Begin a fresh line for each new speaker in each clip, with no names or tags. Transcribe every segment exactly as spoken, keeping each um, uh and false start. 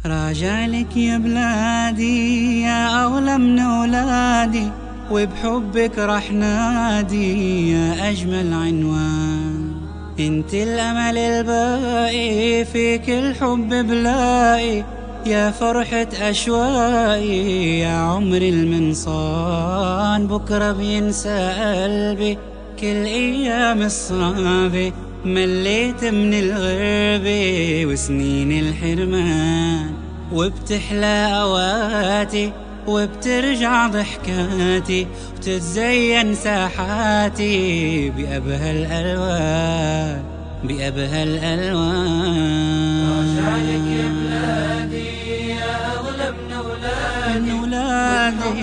راجع لك يا بلادي يا أغلى من أولادي، وبحبك رح نادي يا أجمل عنوان. انت الأمل الباقي فيك الحب بلاقي، يا فرحة أشواقي يا عمر المنصان. بكرة بينسى قلبي كل أيام الصعبة، مليت من الغربة وسنين الحرمان، وبتحلى أوقاتي وبترجع ضحكاتي، وتتزين ساحاتي بأبهى الألوان بأبهى الألوان.
راجعلك يا بلادي يا أغلى من أولادي،
من أولادي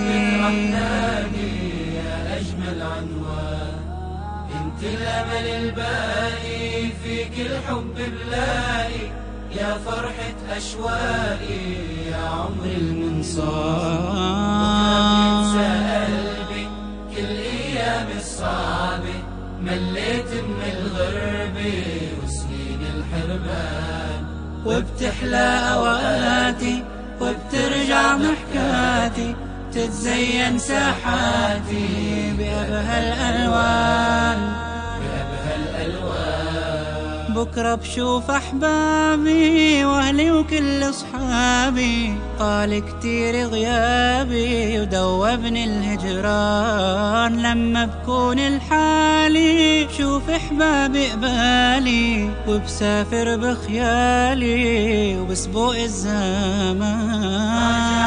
يا أجمل عنوان. انت الأمل الباقي فيك الحب بلاقي، يا فرحة أشواقي يا عمر المنصان. بكرة بينسى قلبي كل أيام الصعبة، مليت من الغربة وسنين الحرمان،
وبتحلى أوقاتي وبترجع ضحكاتي، تتزين ساحاتي بأبهى الألوان
بأبهى الألوان.
بكرة بشوف أحبابي وأهلي وكل أصحابي، طال كتير غيابي ودوبني الهجران. لما بكون الحالي بشوف أحبابي قبالي، وبسافر بخيالي وبسبوق الزمان.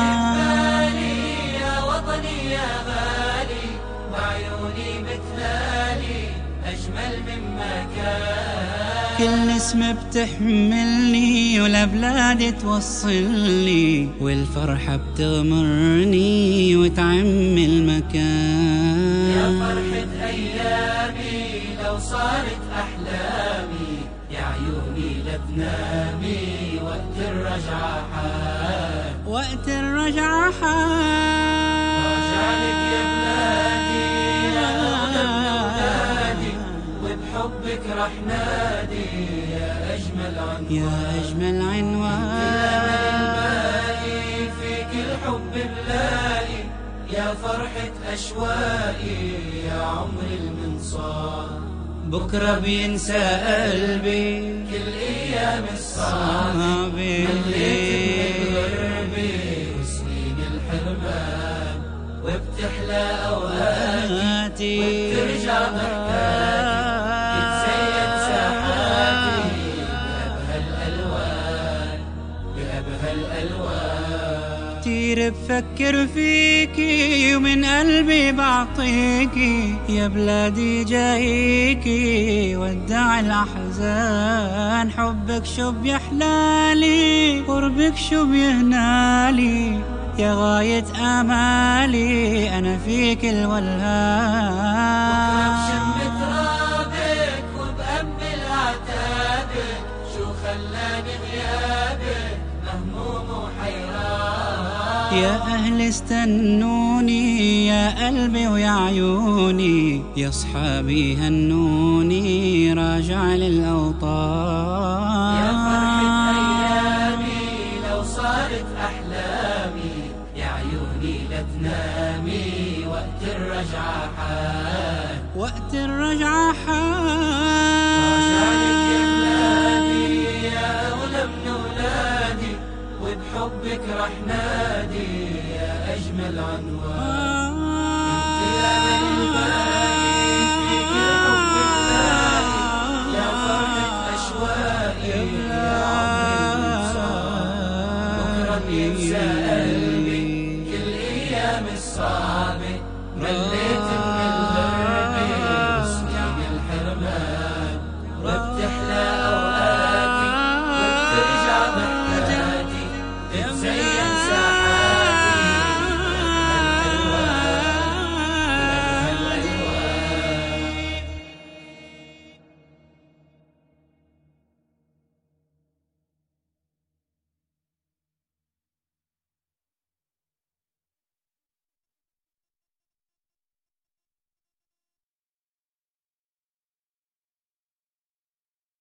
كل نسمة بتحملني ولبلادي توصلني، والفرحة بتغمرني وتعم المكان.
يا فرحة أيامي لو صارت أحلامي، يا عيوني لتنامي وقت الرجعة حال
وقت الرجعة حال.
راجعلك يا بلادي يا أغلى من أولادي، وبحبك رح نادي يا أجمل عنوان.
يا أجمل عنوان.
الأمل الباقي فيك الحب بلاقي، يا فرحة أشواقي يا عمر المنصان.
بكرة بينسى قلبي
كل أيام الصعبة، مليت من الغربة وسنين الحرمان، وبتحلى أوقاتي وبترجع ضحكاتي، تتزين ساحاتي بأبهى الألوان بأبهى الألوان.
كتير بفكر فيكي ومن قلبي بعطيكي، يا بلادي جايكي ودع الأحزان. حبك شو بيحلالي قربك شو بيهنالي، يا غاية آمالي أنا فيك الولهان.
بكرة بشم ترابك وبأمل عتابك، شو خلاني غيابك مهموم وحيران.
يا أهل استنوني يا قلبي ويا عيوني، يا صحابي هنوني راجع للأوطان.
يا فرحة أيامي لو صارت أحلامي، يا عيوني لتنامي وقت الرجعة حال
وقت الرجعة حال.
راجعلك يا بلادي يا أغلى من أولادي، وبحبك رح نادي يا أجمل عنوان. انت الأمل الباقي فيك الحب بلاقي، يا فرحة أشواقي يا عمر المنصان. بكرة بينسى قلبي كل أيام الصعبة، مليت